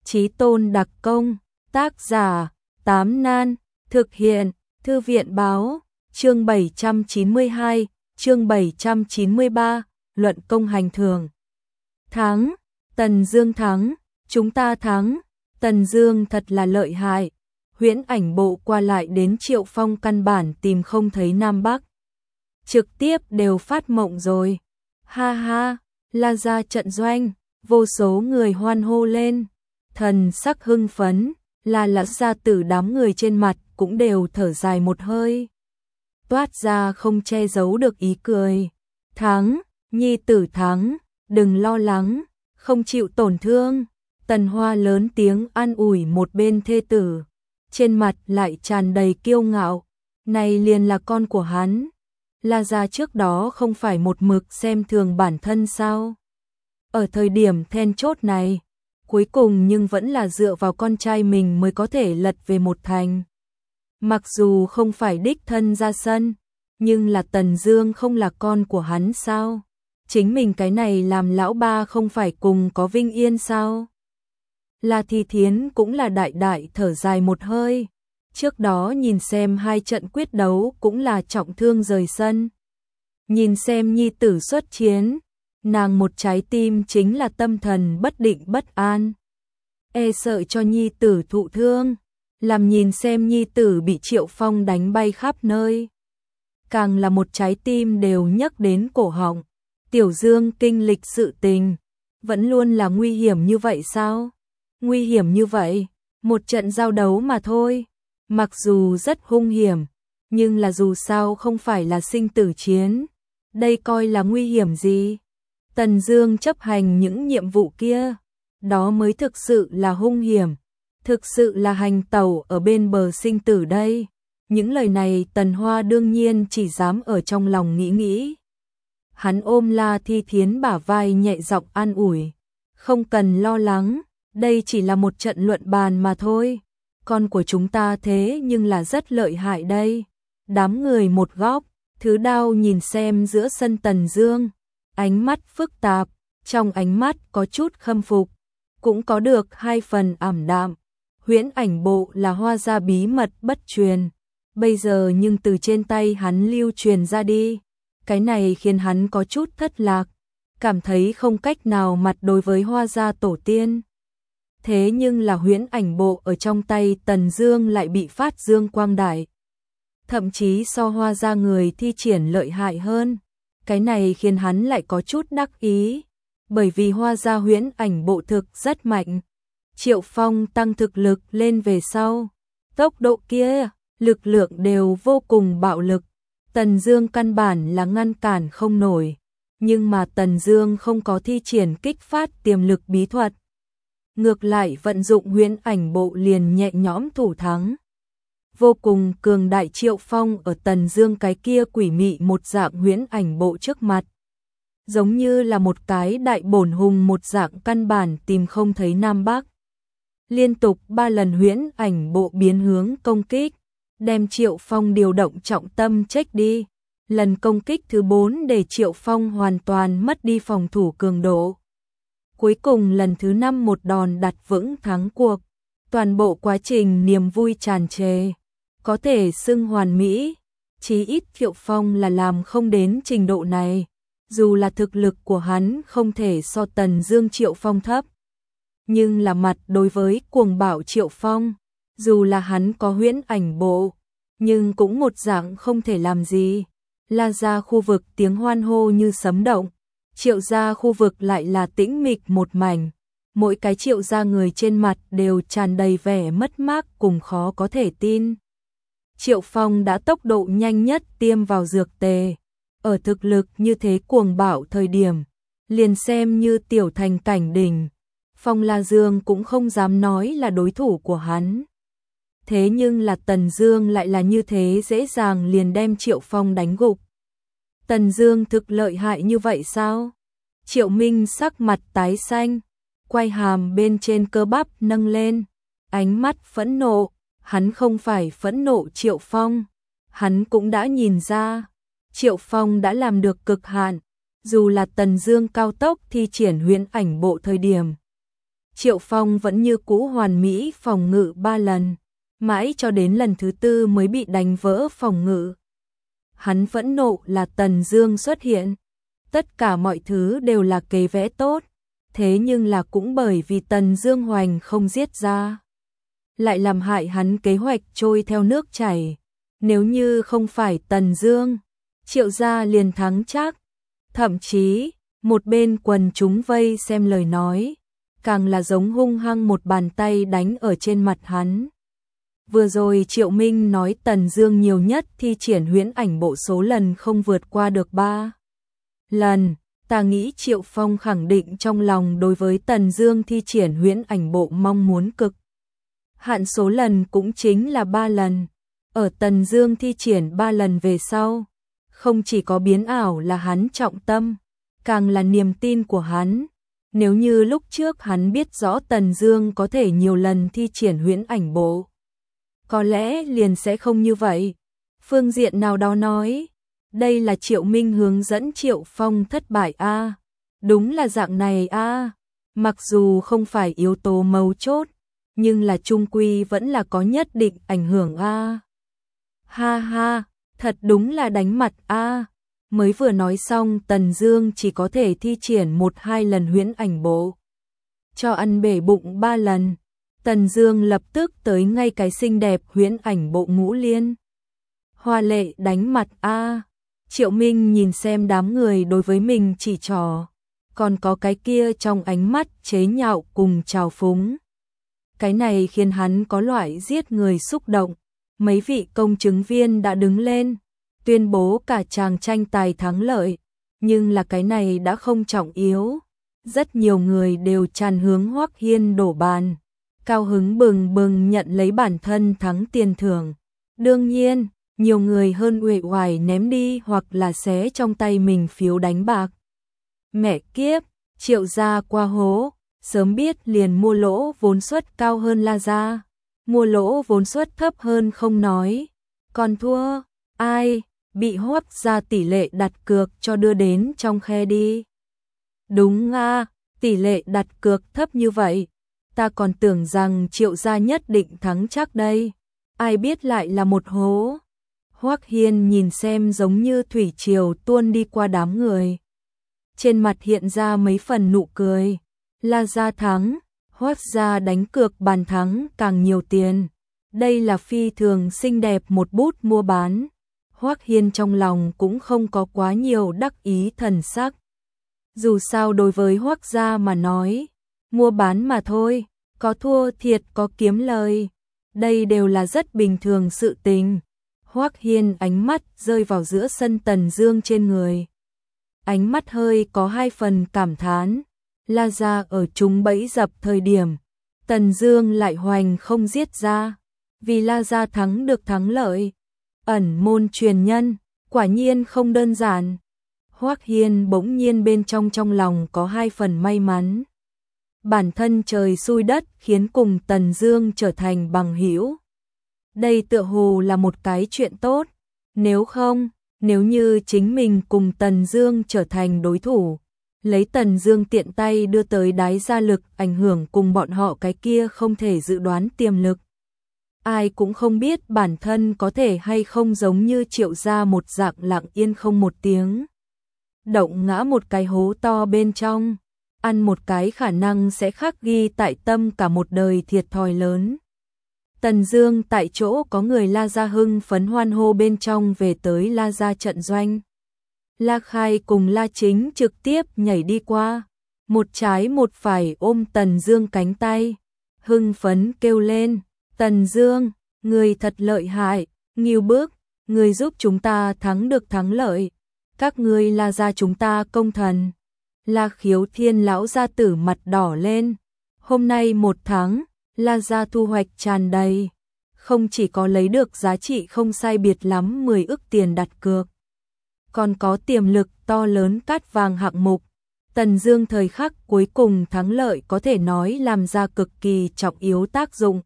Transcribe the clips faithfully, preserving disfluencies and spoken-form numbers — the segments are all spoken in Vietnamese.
Chí tôn đặc công, tác giả, Tám Nan, thực hiện, Thư viện báo, chương bảy trăm chín mươi hai, chương bảy trăm chín mươi ba, luận công hành thường. Thắng, Tần Dương thắng, chúng ta thắng, Tần Dương thật là lợi hại. Huyễn ảnh bộ qua lại đến Triệu Phong căn bản tìm không thấy Nam Bắc. Trực tiếp đều phát mộng rồi. Ha ha, la ra trận doanh, vô số người hoan hô lên. Thần sắc hưng phấn, là lã gia tử đám người trên mặt cũng đều thở dài một hơi. Toát ra không che giấu được ý cười. Thắng, nhi tử thắng, đừng lo lắng, không chịu tổn thương. Tần Hoa lớn tiếng an ủi một bên thê tử. Trên mặt lại tràn đầy kiêu ngạo. Này liền là con của hắn. La gia trước đó không phải một mực xem thường bản thân sao? Ở thời điểm then chốt này, cuối cùng nhưng vẫn là dựa vào con trai mình mới có thể lật về một thành. Mặc dù không phải đích thân ra sân, nhưng là Tần Dương không là con của hắn sao? Chính mình cái này làm lão ba không phải cùng có vinh yên sao? La Thi Thiến cũng là đại đại thở dài một hơi. Trước đó nhìn xem hai trận quyết đấu cũng là trọng thương rời sân. Nhìn xem nhi tử xuất chiến, nàng một trái tim chính là tâm thần bất định bất an. E sợ cho nhi tử thụ thương, làm nhìn xem nhi tử bị Triệu Phong đánh bay khắp nơi. Càng là một trái tim đều nhấc đến cổ họng. Tiểu Dương kinh lịch sự tình, vẫn luôn là nguy hiểm như vậy sao? Nguy hiểm như vậy, một trận giao đấu mà thôi. Mặc dù rất hung hiểm, nhưng là dù sao không phải là sinh tử chiến. Đây coi là nguy hiểm gì? Tần Dương chấp hành những nhiệm vụ kia, đó mới thực sự là hung hiểm. Thực sự là hành tẩu ở bên bờ sinh tử đây. Những lời này Tần Hoa đương nhiên chỉ dám ở trong lòng nghĩ nghĩ. Hắn ôm La Thi Thiến bả vai nhẹ giọng an ủi. Không cần lo lắng, đây chỉ là một trận luận bàn mà thôi. Con của chúng ta thế nhưng là rất lợi hại đây. Đám người một góc, Thứ Đao nhìn xem giữa sân Tần Dương, ánh mắt phức tạp, trong ánh mắt có chút khâm phục, cũng có được hai phần ảm đạm. Huyễn ảnh bộ là Hoa gia bí mật bất truyền, bây giờ nhưng từ trên tay hắn lưu truyền ra đi. Cái này khiến hắn có chút thất lạc, cảm thấy không cách nào mặt đối với Hoa gia tổ tiên. Thế nhưng là huyễn ảnh bộ ở trong tay Tần Dương lại bị phát dương quang đại. Thậm chí so Hoa gia người thi triển lợi hại hơn. Cái này khiến hắn lại có chút đắc ý, bởi vì Hoa gia huyễn ảnh bộ thực rất mạnh. Triệu Phong tăng thực lực lên về sau, tốc độ kia, lực lượng đều vô cùng bạo lực. Tần Dương căn bản là ngăn cản không nổi, nhưng mà Tần Dương không có thi triển kích phát tiềm lực bí thuật. Ngược lại vận dụng huyễn ảnh bộ liền nhẹ nhõm thủ thắng. Vô cùng cường đại Triệu Phong ở Tần Dương cái kia quỷ mị một dạng huyễn ảnh bộ trước mặt. Giống như là một cái đại bổn hùng một dạng căn bản tìm không thấy Nam Bắc. Liên tục ba lần huyễn ảnh bộ biến hướng công kích, đem Triệu Phong điều động trọng tâm check đi. Lần công kích thứ bốn để Triệu Phong hoàn toàn mất đi phòng thủ cường độ. Cuối cùng lần thứ năm một đòn đặt vững thắng cuộc. Toàn bộ quá trình niềm vui tràn trề, có thể xưng hoàn mỹ. Chí ít Triệu Phong là làm không đến trình độ này. Dù là thực lực của hắn không thể so Tần Dương Triệu Phong thấp, nhưng là mặt đối với cuồng bạo Triệu Phong, dù là hắn có huyễn ảnh bộ, nhưng cũng một dạng không thể làm gì. La gia khu vực tiếng hoan hô như sấm động, Triệu gia khu vực lại là tĩnh mịch một mảnh. Mỗi cái Triệu gia người trên mặt đều tràn đầy vẻ mất mát cùng khó có thể tin. Triệu Phong đã tốc độ nhanh nhất tiêm vào dược tề. Ở thực lực như thế cuồng bạo thời điểm, liền xem như tiểu thành cảnh đỉnh, Phong La Dương cũng không dám nói là đối thủ của hắn. Thế nhưng là Tần Dương lại là như thế dễ dàng liền đem Triệu Phong đánh gục. Tần Dương thực lợi hại như vậy sao? Triệu Minh sắc mặt tái xanh, quai hàm bên trên cơ bắp nâng lên, ánh mắt phẫn nộ. Hắn không phải phẫn nộ Triệu Phong, hắn cũng đã nhìn ra, Triệu Phong đã làm được cực hạn, dù là Tần Dương cao tốc thi triển huyễn ảnh bộ thời điểm. Triệu Phong vẫn như cũ hoàn mỹ phòng ngự ba lần, mãi cho đến lần thứ tư mới bị đánh vỡ phòng ngự. Hắn phẫn nộ là Tần Dương xuất hiện. Tất cả mọi thứ đều là kế vẽ tốt, thế nhưng là cũng bởi vì Tần Dương hoành không giết ra, lại làm hại hắn kế hoạch trôi theo nước chảy. Nếu như không phải Tần Dương, Triệu gia liền thắng chắc. Thậm chí, một bên quần chúng vây xem lời nói, càng là giống hung hăng một bàn tay đánh ở trên mặt hắn. Vừa rồi Triệu Minh nói Tần Dương nhiều nhất thi triển huyễn ảnh bộ số lần không vượt qua được ba lần. Ta nghĩ Triệu Phong khẳng định trong lòng đối với Tần Dương thi triển huyễn ảnh bộ mong muốn cực hạn số lần cũng chính là ba lần. Ở Tần Dương thi triển ba lần về sau, không chỉ có biến ảo là hắn trọng tâm, càng là niềm tin của hắn. Nếu như lúc trước hắn biết rõ Tần Dương có thể nhiều lần thi triển huyễn ảnh bộ, có lẽ liền sẽ không như vậy. Phương diện nào đó nói, đây là Triệu Minh hướng dẫn Triệu Phong thất bại a. À, đúng là dạng này a. À, mặc dù không phải yếu tố mấu chốt, nhưng là chung quy vẫn là có nhất định ảnh hưởng a. À. Ha ha, thật đúng là đánh mặt a. À, mới vừa nói xong Tần Dương chỉ có thể thi triển một hai lần huyễn ảnh bộ, cho ăn bể bụng ba lần. Tần Dương lập tức tới ngay cái xinh đẹp huyễn ảnh bộ ngũ liên. Hoa lệ đánh mặt a. À, Triệu Minh nhìn xem đám người đối với mình chỉ trỏ, còn có cái kia trong ánh mắt chế nhạo cùng trào phúng. Cái này khiến hắn có loại giết người xúc động. Mấy vị công chứng viên đã đứng lên, tuyên bố cả chàng tranh tài thắng lợi, nhưng là cái này đã không trọng yếu. Rất nhiều người đều tràn hướng Hoắc Hiên đổ bàn, cao hứng bừng bừng nhận lấy bản thân thắng tiền thưởng. Đương nhiên, nhiều người hơn uể oải ném đi hoặc là xé trong tay mình phiếu đánh bạc. Mẹ kiếp, Triệu gia qua hố, sớm biết liền mua lỗ vốn suất cao hơn La gia, mua lỗ vốn suất thấp hơn không nói, còn thua, ai, bị Hoắc gia tỷ lệ đặt cược cho đưa đến trong khe đi. Đúng a, tỷ lệ đặt cược thấp như vậy, ta còn tưởng rằng Triệu gia nhất định thắng chắc đây, ai biết lại là một hố. Hoắc Hiên nhìn xem giống như thủy triều tuôn đi qua đám người, trên mặt hiện ra mấy phần nụ cười. La gia thắng, Hoắc gia đánh cược bàn thắng càng nhiều tiền. Đây là phi thường xinh đẹp một bút mua bán. Hoắc Hiên trong lòng cũng không có quá nhiều đắc ý thần sắc. Dù sao đối với Hoắc gia mà nói, mua bán mà thôi, có thua thiệt có kiếm lời, đây đều là rất bình thường sự tình. Hoắc Hiên ánh mắt rơi vào giữa sân Tần Dương trên người, ánh mắt hơi có hai phần cảm thán. La gia ở chúng bẫy dập thời điểm, Tần Dương lại hoành không giết ra, vì La gia thắng được thắng lợi. Ẩn môn truyền nhân, quả nhiên không đơn giản. Hoắc Hiên bỗng nhiên bên trong trong lòng có hai phần may mắn. Bản thân trời xui đất khiến cùng Tần Dương trở thành bằng hữu. Đây tựa hồ là một cái chuyện tốt, nếu không, nếu như chính mình cùng Tần Dương trở thành đối thủ, lấy Tần Dương tiện tay đưa tới đái gia lực ảnh hưởng cùng bọn họ cái kia không thể dự đoán tiềm lực. Ai cũng không biết bản thân có thể hay không giống như Triệu gia một dạng lặng yên không một tiếng động ngã một cái hố to bên trong, ăn một cái khả năng sẽ khắc ghi tại tâm cả một đời thiệt thòi lớn. Tần Dương tại chỗ có người La gia hưng phấn hoan hô bên trong về tới La gia trận doanh. La Khai cùng La Chính trực tiếp nhảy đi qua, một trái một phải ôm Tần Dương cánh tay, hưng phấn kêu lên, Tần Dương, người thật lợi hại, Ngưu Bức, người giúp chúng ta thắng được thắng lợi, các ngươi La gia chúng ta công thần. La Khiếu Thiên lão gia tử mặt đỏ lên, hôm nay một tháng, La gia thu hoạch tràn đầy, không chỉ có lấy được giá trị không sai biệt lắm mười ức tiền đặt cược, còn có tiềm lực to lớn cát vàng hạng mục. Tần Dương thời khắc cuối cùng thắng lợi có thể nói làm ra cực kỳ trọng yếu tác dụng.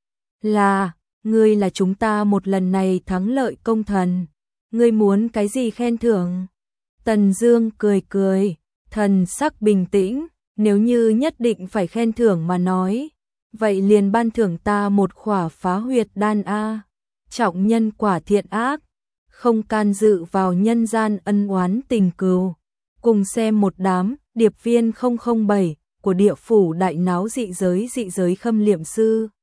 Là, ngươi là chúng ta một lần này thắng lợi công thần, ngươi muốn cái gì khen thưởng? Tần Dương cười cười, thần sắc bình tĩnh, Nếu như nhất định phải khen thưởng mà nói, vậy liền ban thưởng ta một khỏa phá huyệt đan a. Trọng nhân quả thiện ác, không can dự vào nhân gian ân oán tình cừu. Cùng xem một đám điệp viên không không bảy của địa phủ đại náo dị giới dị giới khâm liệm sư.